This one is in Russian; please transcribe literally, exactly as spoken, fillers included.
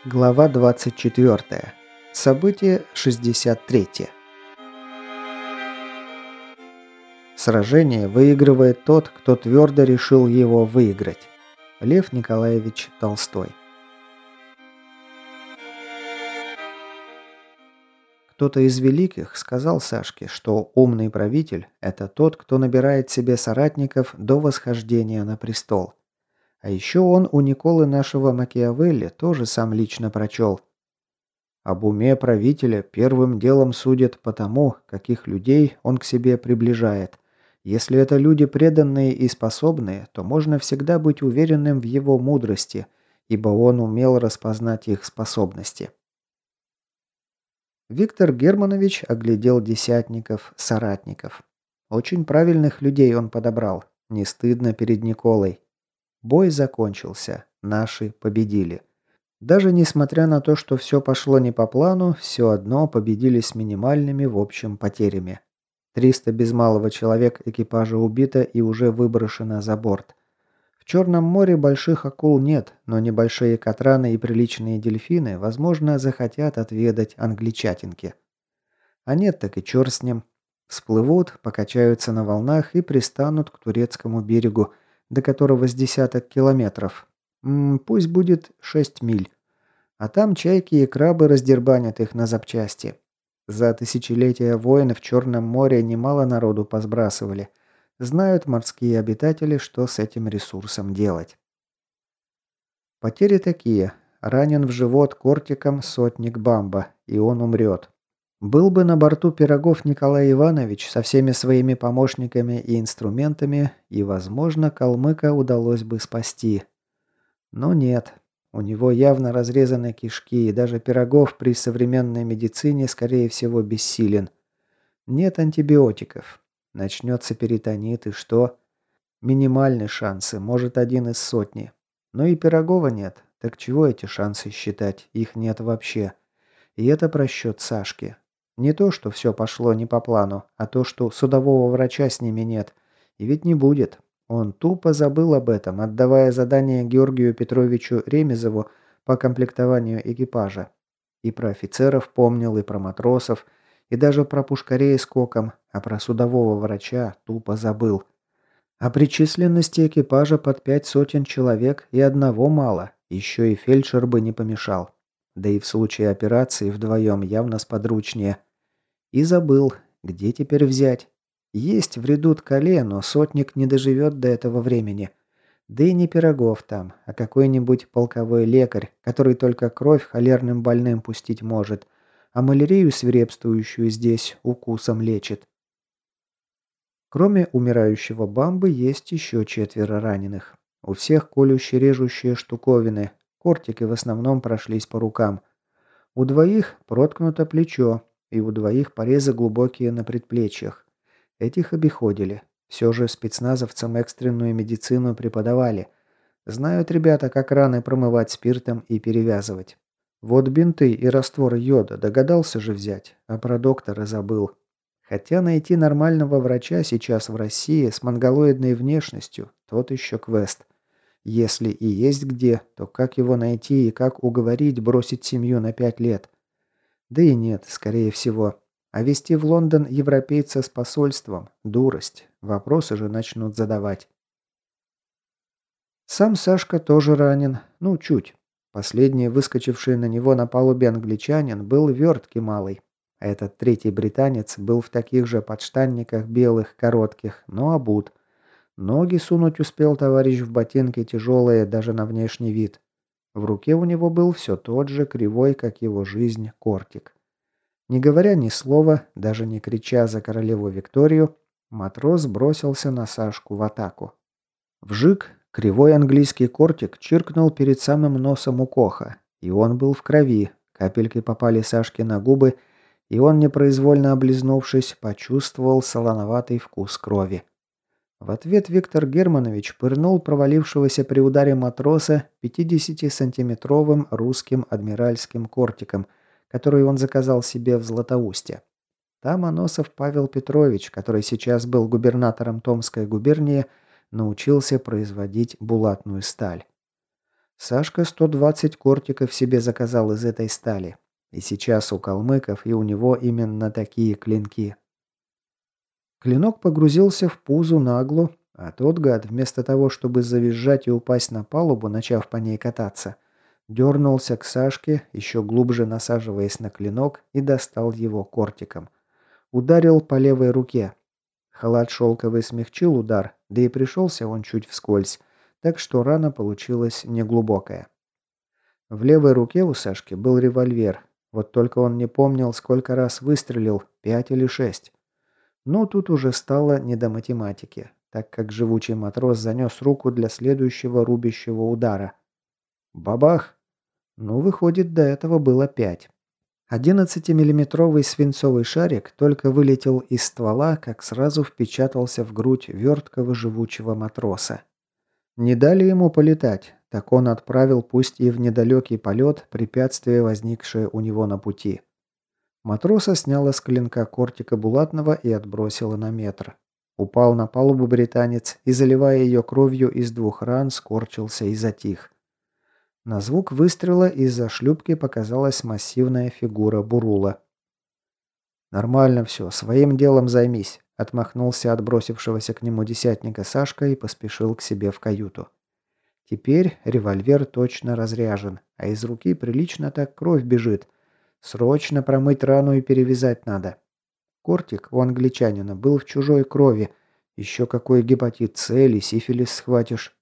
Глава двадцать четвёртая. Событие шестьдесят три. Сражение выигрывает тот, кто твердо решил его выиграть. Лев Николаевич Толстой. Кто-то из великих сказал Сашке, что умный правитель – это тот, кто набирает себе соратников до восхождения на престол. А еще он у Николы нашего Макиавелли тоже сам лично прочел. Об уме правителя первым делом судят по тому, каких людей он к себе приближает. Если это люди преданные и способные, то можно всегда быть уверенным в его мудрости, ибо он умел распознать их способности. Виктор Германович оглядел десятников, соратников. Очень правильных людей он подобрал. Не стыдно перед Николой. Бой закончился. Наши победили. Даже несмотря на то, что все пошло не по плану, все одно победили с минимальными в общем потерями. триста без малого человек экипажа убито и уже выброшено за борт. В Черном море больших акул нет, но небольшие катраны и приличные дельфины, возможно, захотят отведать англичатинки. А нет, так и черт с ним. Всплывут, покачаются на волнах и пристанут к турецкому берегу, до которого с десяток километров. М, пусть будет шесть миль. А там чайки и крабы раздербанят их на запчасти. За тысячелетия войн в Черном море немало народу посбрасывали. Знают морские обитатели, что с этим ресурсом делать. Потери такие. Ранен в живот кортиком сотник Бамба, и он умрет. Был бы на борту Пирогов Николай Иванович со всеми своими помощниками и инструментами, и, возможно, калмыка удалось бы спасти. Но нет. У него явно разрезаны кишки, и даже Пирогов при современной медицине, скорее всего, бессилен. Нет антибиотиков. Начнется перитонит, и что? Минимальные шансы, может, один из сотни. Но и Пирогова нет. Так чего эти шансы считать? Их нет вообще. И это просчет Сашки. Не то, что все пошло не по плану, а то, что судового врача с ними нет. И ведь не будет. Он тупо забыл об этом, отдавая задание Георгию Петровичу Ремезову по комплектованию экипажа. И про офицеров помнил, и про матросов, и даже про пушкарей с коком, а про судового врача тупо забыл. А при численности экипажа под пять сотен человек и одного мало, еще и фельдшер бы не помешал. Да и в случае операции вдвоем явно сподручнее. И забыл, где теперь взять. Есть в Редут-Кале, но сотник не доживет до этого времени. Да и не Пирогов там, а какой-нибудь полковой лекарь, который только кровь холерным больным пустить может, а малярию свирепствующую здесь укусом лечит. Кроме умирающего Бамбы есть еще четверо раненых. У всех колюще-режущие штуковины, кортики в основном прошлись по рукам. У двоих проткнуто плечо, и у двоих порезы глубокие на предплечьях. Этих обиходили. Все же спецназовцам экстренную медицину преподавали. Знают ребята, как раны промывать спиртом и перевязывать. Вот бинты и раствор йода догадался же взять, а про доктора забыл. Хотя найти нормального врача сейчас в России с монголоидной внешностью – тот еще квест. Если и есть где, то как его найти и как уговорить бросить семью на пять лет? Да и нет, скорее всего. А везти в Лондон европейца с посольством – дурость. Вопросы же начнут задавать. Сам Сашка тоже ранен. Ну, чуть. Последний, выскочивший на него на палубе англичанин, был верткий малый. А этот третий британец был в таких же подштанниках белых, коротких, но обут. Ноги сунуть успел товарищ в ботинки тяжелые даже на внешний вид. В руке у него был все тот же, кривой, как его жизнь, кортик. Не говоря ни слова, даже не крича за королеву Викторию, матрос бросился на Сашку в атаку. Вжик, кривой английский кортик чиркнул перед самым носом у Коха, и он был в крови, капельки попали Сашке на губы, и он, непроизвольно облизнувшись, почувствовал солоноватый вкус крови. В ответ Виктор Германович пырнул провалившегося при ударе матроса пятидесятисантиметровым русским адмиральским кортиком, который он заказал себе в Златоусте. Там Аносов Павел Петрович, который сейчас был губернатором Томской губернии, научился производить булатную сталь. Сашка сто двадцать кортиков себе заказал из этой стали. И сейчас у калмыков и у него именно такие клинки. Клинок погрузился в пузу наглу, а тот гад, вместо того, чтобы завизжать и упасть на палубу, начав по ней кататься, дернулся к Сашке, еще глубже насаживаясь на клинок, и достал его кортиком. Ударил по левой руке. Халат шелковый смягчил удар, да и пришелся он чуть вскользь, так что рана получилась неглубокая. В левой руке у Сашки был револьвер, вот только он не помнил, сколько раз выстрелил, пять или шесть. Но тут уже стало не до математики, так как живучий матрос занес руку для следующего рубящего удара. Бабах! Ну, выходит, до этого было пять. Одиннадцатимиллиметровый свинцовый шарик только вылетел из ствола, как сразу впечатался в грудь верткого живучего матроса. Не дали ему полетать, так он отправил пусть и в недалекий полет препятствие, возникшее у него на пути. Матроса сняло с клинка кортика булатного и отбросило на метр. Упал на палубу британец и, заливая ее кровью из двух ран, скорчился и затих. На звук выстрела из-за шлюпки показалась массивная фигура Бурула. «Нормально все, своим делом займись», — отмахнулся от бросившегося к нему десятника Сашка и поспешил к себе в каюту. Теперь револьвер точно разряжен, а из руки прилично так кровь бежит. Срочно промыть рану и перевязать надо. Кортик у англичанина был в чужой крови. Еще какой гепатит С или сифилис схватишь.